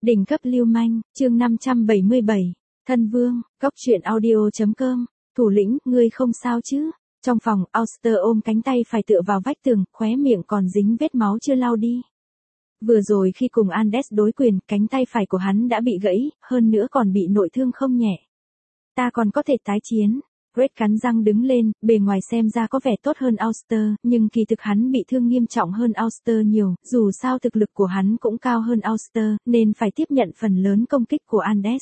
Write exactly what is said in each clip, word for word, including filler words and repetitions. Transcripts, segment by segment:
Đỉnh cấp lưu manh, chương năm trăm bảy mươi bảy, Thân Vương, Cóc truyện audio.com, thủ lĩnh, ngươi không sao chứ? Trong phòng, Auster ôm cánh tay phải tựa vào vách tường, khóe miệng còn dính vết máu chưa lau đi. Vừa rồi khi cùng Andes đối quyền, cánh tay phải của hắn đã bị gãy, hơn nữa còn bị nội thương không nhẹ. Ta còn có thể tái chiến. Greg cắn răng đứng lên, bề ngoài xem ra có vẻ tốt hơn Auster, nhưng kỳ thực hắn bị thương nghiêm trọng hơn Auster nhiều, dù sao thực lực của hắn cũng cao hơn Auster, nên phải tiếp nhận phần lớn công kích của Andes.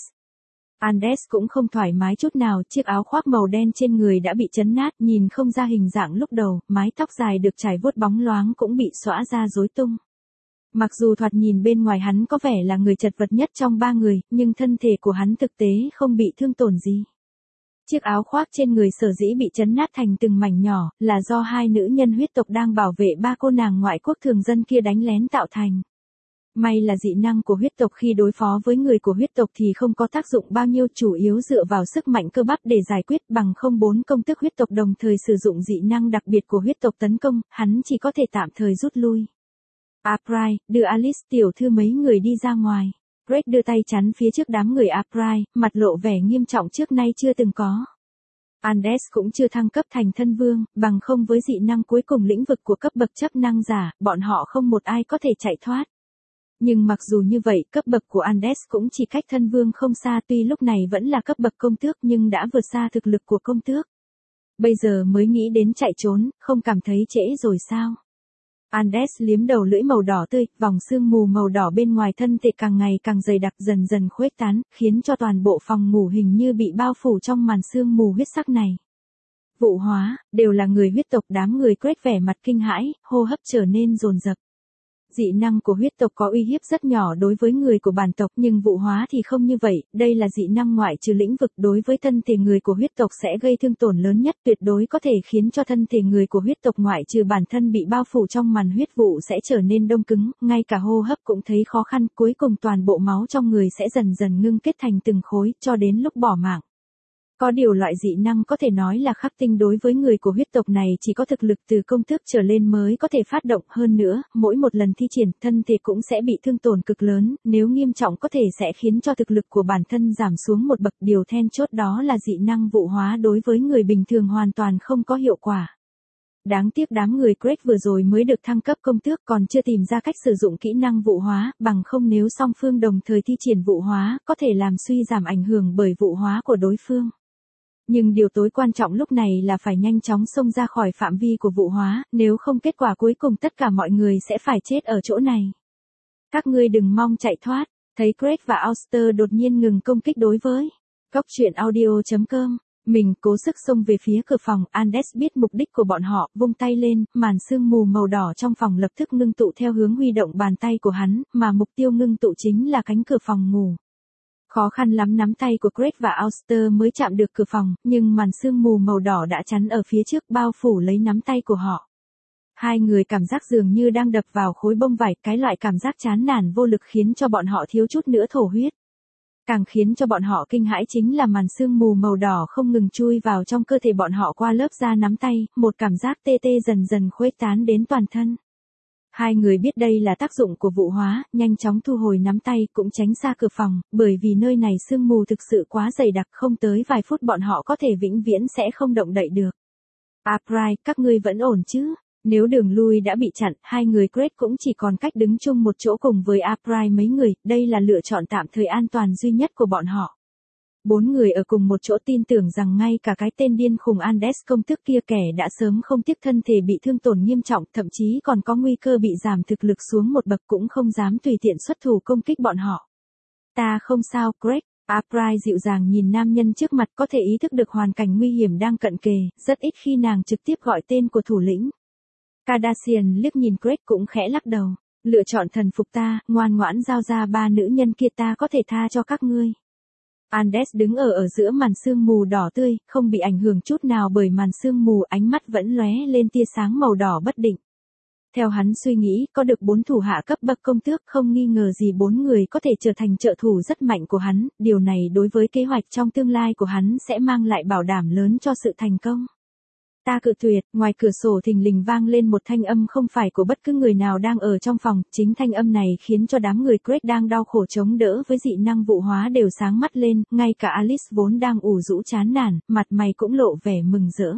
Andes cũng không thoải mái chút nào, chiếc áo khoác màu đen trên người đã bị chấn nát, nhìn không ra hình dạng lúc đầu, mái tóc dài được trải vuốt bóng loáng cũng bị xõa ra rối tung. Mặc dù thoạt nhìn bên ngoài hắn có vẻ là người chật vật nhất trong ba người, nhưng thân thể của hắn thực tế không bị thương tổn gì. Chiếc áo khoác trên người sở dĩ bị chấn nát thành từng mảnh nhỏ, là do hai nữ nhân huyết tộc đang bảo vệ ba cô nàng ngoại quốc thường dân kia đánh lén tạo thành. May là dị năng của huyết tộc khi đối phó với người của huyết tộc thì không có tác dụng bao nhiêu, chủ yếu dựa vào sức mạnh cơ bắp để giải quyết, bằng không bốn công tước huyết tộc đồng thời sử dụng dị năng đặc biệt của huyết tộc tấn công, hắn chỉ có thể tạm thời rút lui. April, đưa Alice tiểu thư mấy người đi ra ngoài. Greg đưa tay chắn phía trước đám người April, mặt lộ vẻ nghiêm trọng trước nay chưa từng có. Andes cũng chưa thăng cấp thành thân vương, bằng không với dị năng cuối cùng lĩnh vực của cấp bậc chấp năng giả, bọn họ không một ai có thể chạy thoát. Nhưng mặc dù như vậy, cấp bậc của Andes cũng chỉ cách thân vương không xa, tuy lúc này vẫn là cấp bậc công tước nhưng đã vượt xa thực lực của công tước. Bây giờ mới nghĩ đến chạy trốn, không cảm thấy trễ rồi sao? Andes liếm đầu lưỡi màu đỏ tươi, vòng sương mù màu đỏ bên ngoài thân thể càng ngày càng dày đặc, dần dần khuếch tán, khiến cho toàn bộ phòng ngủ hình như bị bao phủ trong màn sương mù huyết sắc này. Vụ hóa, đều là người huyết tộc, đám người Greg vẻ mặt kinh hãi, hô hấp trở nên dồn dập. Dị năng của huyết tộc có uy hiếp rất nhỏ đối với người của bản tộc, nhưng vụ hóa thì không như vậy, đây là dị năng ngoại trừ lĩnh vực, đối với thân thể người của huyết tộc sẽ gây thương tổn lớn nhất, tuyệt đối có thể khiến cho thân thể người của huyết tộc ngoại trừ bản thân bị bao phủ trong màn huyết vụ sẽ trở nên đông cứng, ngay cả hô hấp cũng thấy khó khăn, cuối cùng toàn bộ máu trong người sẽ dần dần ngưng kết thành từng khối, cho đến lúc bỏ mạng. Có điều loại dị năng có thể nói là khắc tinh đối với người của huyết tộc này chỉ có thực lực từ công tước trở lên mới có thể phát động, hơn nữa, mỗi một lần thi triển, thân thể cũng sẽ bị thương tổn cực lớn, nếu nghiêm trọng có thể sẽ khiến cho thực lực của bản thân giảm xuống một bậc, điều then chốt đó là dị năng vụ hóa đối với người bình thường hoàn toàn không có hiệu quả. Đáng tiếc đám người Greg vừa rồi mới được thăng cấp công tước còn chưa tìm ra cách sử dụng kỹ năng vụ hóa, bằng không nếu song phương đồng thời thi triển vụ hóa, có thể làm suy giảm ảnh hưởng bởi vụ hóa của đối phương. Nhưng điều tối quan trọng lúc này là phải nhanh chóng xông ra khỏi phạm vi của vụ hóa, nếu không kết quả cuối cùng tất cả mọi người sẽ phải chết ở chỗ này. Các ngươi đừng mong chạy thoát, thấy Greg và Auster đột nhiên ngừng công kích đối với Cóc truyện audio.com, mình cố sức xông về phía cửa phòng. Andes biết mục đích của bọn họ, vung tay lên, màn sương mù màu đỏ trong phòng lập tức ngưng tụ theo hướng huy động bàn tay của hắn, mà mục tiêu ngưng tụ chính là cánh cửa phòng ngủ. Khó khăn lắm nắm tay của Greg và Auster mới chạm được cửa phòng, nhưng màn sương mù màu đỏ đã chắn ở phía trước, bao phủ lấy nắm tay của họ. Hai người cảm giác dường như đang đập vào khối bông vải, cái loại cảm giác chán nản vô lực khiến cho bọn họ thiếu chút nữa thổ huyết. Càng khiến cho bọn họ kinh hãi chính là màn sương mù màu đỏ không ngừng chui vào trong cơ thể bọn họ qua lớp da nắm tay, một cảm giác tê tê dần dần khuếch tán đến toàn thân. Hai người biết đây là tác dụng của vụ hóa, nhanh chóng thu hồi nắm tay, cũng tránh xa cửa phòng, bởi vì nơi này sương mù thực sự quá dày đặc, không tới vài phút bọn họ có thể vĩnh viễn sẽ không động đậy được. April, các ngươi vẫn ổn chứ? Nếu đường lui đã bị chặn, hai người Greg cũng chỉ còn cách đứng chung một chỗ cùng với April mấy người, đây là lựa chọn tạm thời an toàn duy nhất của bọn họ. Bốn người ở cùng một chỗ tin tưởng rằng ngay cả cái tên điên khùng Andes công tước kia, kẻ đã sớm không tiếc thân thể bị thương tổn nghiêm trọng, thậm chí còn có nguy cơ bị giảm thực lực xuống một bậc, cũng không dám tùy tiện xuất thủ công kích bọn họ. Ta không sao, Greg. April dịu dàng nhìn nam nhân trước mặt, có thể ý thức được hoàn cảnh nguy hiểm đang cận kề, rất ít khi nàng trực tiếp gọi tên của thủ lĩnh. Cardassian liếc nhìn Greg cũng khẽ lắc đầu. Lựa chọn thần phục ta, ngoan ngoãn giao ra ba nữ nhân kia, ta có thể tha cho các ngươi. Andes đứng ở ở giữa màn sương mù đỏ tươi, không bị ảnh hưởng chút nào bởi màn sương mù, ánh mắt vẫn lóe lên tia sáng màu đỏ bất định. Theo hắn suy nghĩ, có được bốn thủ hạ cấp bậc công tước, không nghi ngờ gì bốn người có thể trở thành trợ thủ rất mạnh của hắn, điều này đối với kế hoạch trong tương lai của hắn sẽ mang lại bảo đảm lớn cho sự thành công. Ta cự tuyệt. Ngoài cửa sổ thình lình vang lên một thanh âm không phải của bất cứ người nào đang ở trong phòng, chính thanh âm này khiến cho đám người Craig đang đau khổ chống đỡ với dị năng vụ hóa đều sáng mắt lên, ngay cả Alice vốn đang ủ rũ chán nản, mặt mày cũng lộ vẻ mừng rỡ.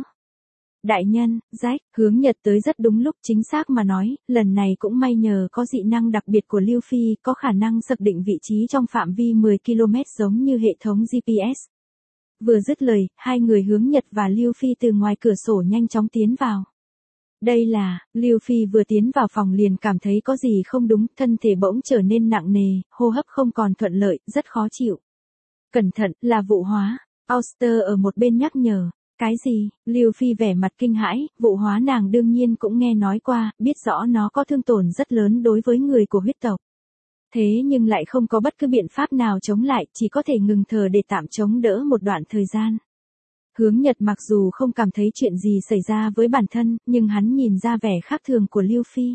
Đại nhân, Jack, Hướng Nhật tới rất đúng lúc, chính xác mà nói, lần này cũng may nhờ có dị năng đặc biệt của Lưu Phi, có khả năng xác định vị trí trong phạm vi mười ki lô mét giống như hệ thống giê pê ét. Vừa dứt lời, hai người Hướng Nhật và Lưu Phi từ ngoài cửa sổ nhanh chóng tiến vào. Đây là, Lưu Phi vừa tiến vào phòng liền cảm thấy có gì không đúng, thân thể bỗng trở nên nặng nề, hô hấp không còn thuận lợi, rất khó chịu. Cẩn thận, là vụ hóa. Auster ở một bên nhắc nhở. Cái gì? Lưu Phi vẻ mặt kinh hãi, vụ hóa nàng đương nhiên cũng nghe nói qua, biết rõ nó có thương tổn rất lớn đối với người của huyết tộc. Thế nhưng lại không có bất cứ biện pháp nào chống lại, chỉ có thể ngừng thở để tạm chống đỡ một đoạn thời gian. Hướng Nhật mặc dù không cảm thấy chuyện gì xảy ra với bản thân, nhưng hắn nhìn ra vẻ khác thường của Lưu Phi.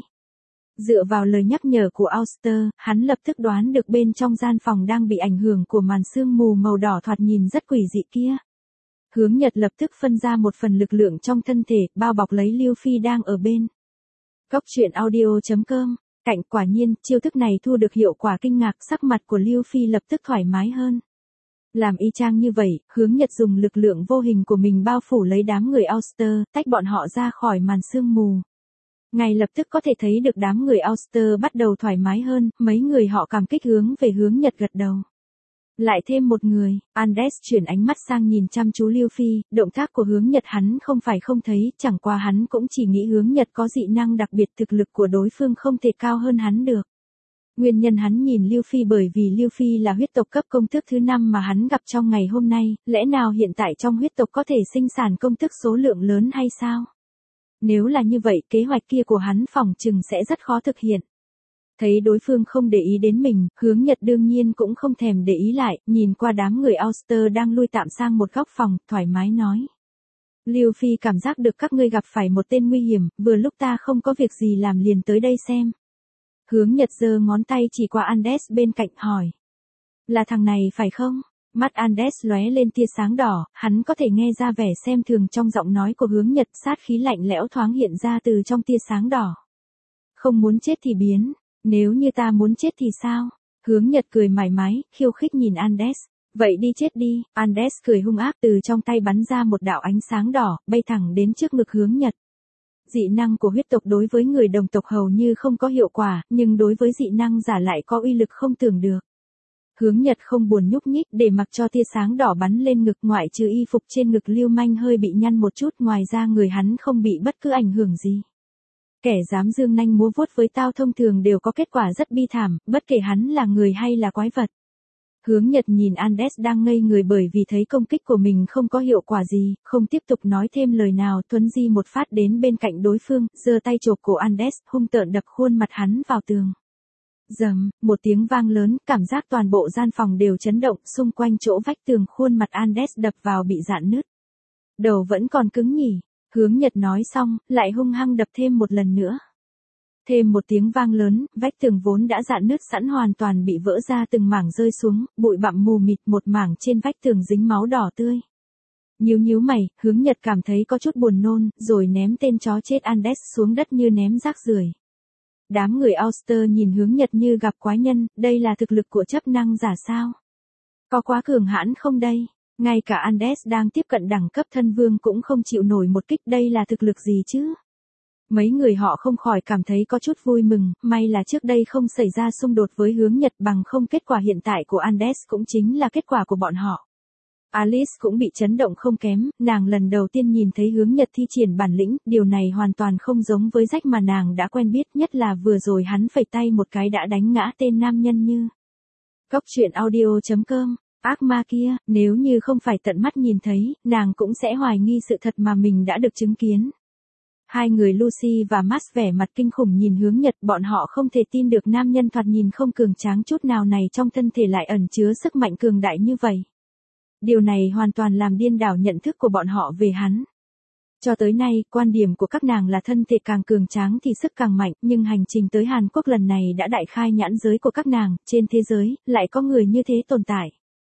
Dựa vào lời nhắc nhở của Auster, hắn lập tức đoán được bên trong gian phòng đang bị ảnh hưởng của màn sương mù màu đỏ thoạt nhìn rất quỷ dị kia. Hướng Nhật lập tức phân ra một phần lực lượng trong thân thể, bao bọc lấy Lưu Phi đang ở bên. Cốc truyện audio chấm com. Cạnh quả nhiên, chiêu thức này thu được hiệu quả kinh ngạc, sắc mặt của Lưu Phi lập tức thoải mái hơn. Làm y chang như vậy, Hướng Nhật dùng lực lượng vô hình của mình bao phủ lấy đám người Auster, tách bọn họ ra khỏi màn sương mù. Ngay lập tức có thể thấy được đám người Auster bắt đầu thoải mái hơn, mấy người họ cảm kích hướng về Hướng Nhật gật đầu. Lại thêm một người, Andes chuyển ánh mắt sang nhìn chăm chú Lưu Phi, động tác của Hướng Nhật hắn không phải không thấy, chẳng qua hắn cũng chỉ nghĩ Hướng Nhật có dị năng đặc biệt, thực lực của đối phương không thể cao hơn hắn được. Nguyên nhân hắn nhìn Lưu Phi bởi vì Lưu Phi là huyết tộc cấp công tước thứ năm mà hắn gặp trong ngày hôm nay, lẽ nào hiện tại trong huyết tộc có thể sinh sản công tước số lượng lớn hay sao? Nếu là như vậy, kế hoạch kia của hắn phỏng chừng sẽ rất khó thực hiện. Thấy đối phương không để ý đến mình, Hướng Nhật đương nhiên cũng không thèm để ý lại, nhìn qua đám người Auster đang lui tạm sang một góc phòng, thoải mái nói. Lưu Phi cảm giác được các ngươi gặp phải một tên nguy hiểm, vừa lúc ta không có việc gì làm liền tới đây xem. Hướng Nhật giơ ngón tay chỉ qua Andes bên cạnh hỏi. Là thằng này phải không? Mắt Andes lóe lên tia sáng đỏ, hắn có thể nghe ra vẻ xem thường trong giọng nói của Hướng Nhật, sát khí lạnh lẽo thoáng hiện ra từ trong tia sáng đỏ. Không muốn chết thì biến. Nếu như ta muốn chết thì sao? Hướng Nhật cười mải mái, khiêu khích nhìn Andes. Vậy đi chết đi. Andes cười hung ác, từ trong tay bắn ra một đạo ánh sáng đỏ, bay thẳng đến trước ngực Hướng Nhật. Dị năng của huyết tộc đối với người đồng tộc hầu như không có hiệu quả, nhưng đối với dị năng giả lại có uy lực không tưởng được. Hướng Nhật không buồn nhúc nhích, để mặc cho tia sáng đỏ bắn lên ngực, ngoại trừ y phục trên ngực Lưu Manh hơi bị nhăn một chút, ngoài ra người hắn không bị bất cứ ảnh hưởng gì. Kẻ dám dương nanh múa vuốt với tao thông thường đều có kết quả rất bi thảm, bất kể hắn là người hay là quái vật. Hướng Nhật nhìn Andes đang ngây người bởi vì thấy công kích của mình không có hiệu quả gì, không tiếp tục nói thêm lời nào, thuấn di một phát đến bên cạnh đối phương, giơ tay chộp cổ Andes, hung tợn đập khuôn mặt hắn vào tường. Dầm, một tiếng vang lớn, cảm giác toàn bộ gian phòng đều chấn động, xung quanh chỗ vách tường khuôn mặt Andes đập vào bị rạn nứt. Đầu vẫn còn cứng nhỉ? Hướng Nhật nói xong, lại hung hăng đập thêm một lần nữa. Thêm một tiếng vang lớn, vách tường vốn đã rạn nứt sẵn hoàn toàn bị vỡ ra từng mảng rơi xuống, bụi bặm mù mịt, một mảng trên vách tường dính máu đỏ tươi. Nhíu nhíu mày, Hướng Nhật cảm thấy có chút buồn nôn, rồi ném tên chó chết Andes xuống đất như ném rác rưởi. Đám người Auster nhìn Hướng Nhật như gặp quái nhân, đây là thực lực của chấp năng giả sao? Có quá cường hãn không đây? Ngay cả Andes đang tiếp cận đẳng cấp thân vương cũng không chịu nổi một kích, đây là thực lực gì chứ? Mấy người họ không khỏi cảm thấy có chút vui mừng, may là trước đây không xảy ra xung đột với Hướng Nhật, bằng không kết quả hiện tại của Andes cũng chính là kết quả của bọn họ. Alice cũng bị chấn động không kém, nàng lần đầu tiên nhìn thấy Hướng Nhật thi triển bản lĩnh, điều này hoàn toàn không giống với Jack mà nàng đã quen biết, nhất là vừa rồi hắn phẩy tay một cái đã đánh ngã tên nam nhân như. Cốc truyện audio chấm com. Ác ma kia, nếu như không phải tận mắt nhìn thấy, nàng cũng sẽ hoài nghi sự thật mà mình đã được chứng kiến. Hai người Lucy và Max vẻ mặt kinh khủng nhìn Hướng Nhật, bọn họ không thể tin được nam nhân thoạt nhìn không cường tráng chút nào này trong thân thể lại ẩn chứa sức mạnh cường đại như vậy. Điều này hoàn toàn làm điên đảo nhận thức của bọn họ về hắn. Cho tới nay, quan điểm của các nàng là thân thể càng cường tráng thì sức càng mạnh, nhưng hành trình tới Hàn Quốc lần này đã đại khai nhãn giới của các nàng, trên thế giới, lại có người như thế tồn tại.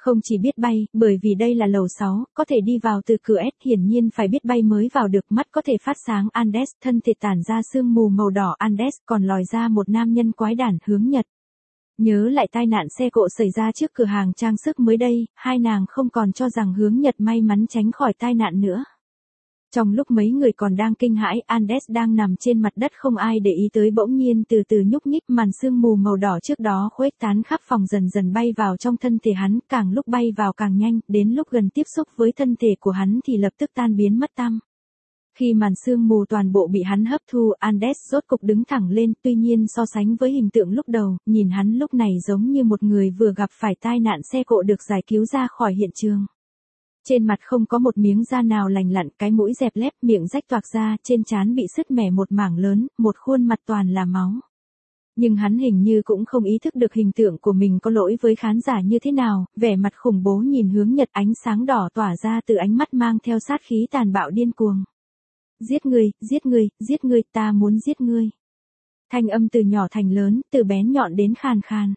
Không chỉ biết bay, bởi vì đây là lầu sáu, có thể đi vào từ cửa S, hiển nhiên phải biết bay mới vào được, mắt có thể phát sáng Andes, thân thể tản ra sương mù màu đỏ Andes, còn lòi ra một nam nhân quái đản hướng Nhật. Nhớ lại tai nạn xe cộ xảy ra trước cửa hàng trang sức mới đây, hai nàng không còn cho rằng hướng Nhật may mắn tránh khỏi tai nạn nữa. Trong lúc mấy người còn đang kinh hãi, Andes đang nằm trên mặt đất không ai để ý tới, bỗng nhiên từ từ nhúc nhích, màn sương mù màu đỏ trước đó khuếch tán khắp phòng dần dần bay vào trong thân thể hắn, càng lúc bay vào càng nhanh, đến lúc gần tiếp xúc với thân thể của hắn thì lập tức tan biến mất tăm. Khi màn sương mù toàn bộ bị hắn hấp thu, Andes rốt cục đứng thẳng lên, tuy nhiên so sánh với hình tượng lúc đầu, nhìn hắn lúc này giống như một người vừa gặp phải tai nạn xe cộ được giải cứu ra khỏi hiện trường. Trên mặt không có một miếng da nào lành lặn, cái mũi dẹp lép, miệng rách toạc ra, trên trán bị sứt mẻ một mảng lớn, một khuôn mặt toàn là máu. Nhưng hắn hình như cũng không ý thức được hình tượng của mình có lỗi với khán giả như thế nào, vẻ mặt khủng bố nhìn hướng Nhật, ánh sáng đỏ tỏa ra từ ánh mắt mang theo sát khí tàn bạo điên cuồng. Giết ngươi, giết ngươi, giết ngươi, ta muốn giết ngươi. Thanh âm từ nhỏ thành lớn, từ bén nhọn đến khàn khàn.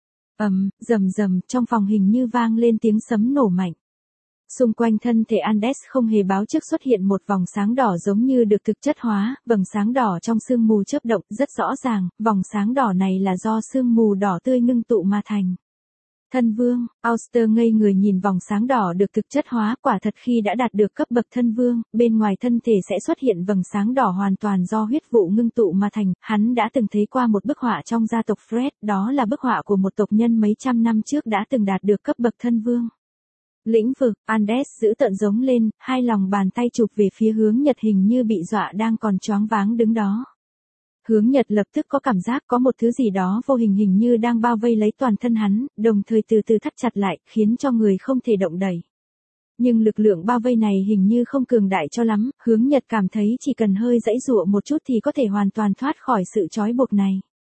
Ầm, rầm rầm, trong phòng hình như vang lên tiếng sấm nổ mạnh. Xung quanh thân thể Andes không hề báo trước xuất hiện một vòng sáng đỏ giống như được thực chất hóa, vầng sáng đỏ trong sương mù chớp động, rất rõ ràng, vòng sáng đỏ này là do sương mù đỏ tươi ngưng tụ mà thành. Thân vương, Auster ngây người nhìn vòng sáng đỏ được thực chất hóa, quả thật khi đã đạt được cấp bậc thân vương, bên ngoài thân thể sẽ xuất hiện vầng sáng đỏ hoàn toàn do huyết vụ ngưng tụ mà thành, hắn đã từng thấy qua một bức họa trong gia tộc Fred, đó là bức họa của một tộc nhân mấy trăm năm trước đã từng đạt được cấp bậc thân vương. Lĩnh vực, Andes giữ tợn giống lên, hai lòng bàn tay chụp về phía hướng Nhật hình như bị dọa đang còn choáng váng đứng đó. Hướng Nhật lập tức có cảm giác có một thứ gì đó vô hình hình như đang bao vây lấy toàn thân hắn, đồng thời từ từ thắt chặt lại, khiến cho người không thể động đậy. Nhưng lực lượng bao vây này hình như không cường đại cho lắm, hướng Nhật cảm thấy chỉ cần hơi giãy giụa một chút thì có thể hoàn toàn thoát khỏi sự trói buộc này.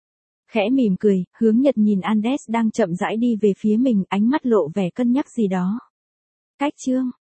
Khẽ mỉm cười, hướng Nhật nhìn Andes đang chậm rãi đi về phía mình, ánh mắt lộ vẻ cân nhắc gì đó. Cách chương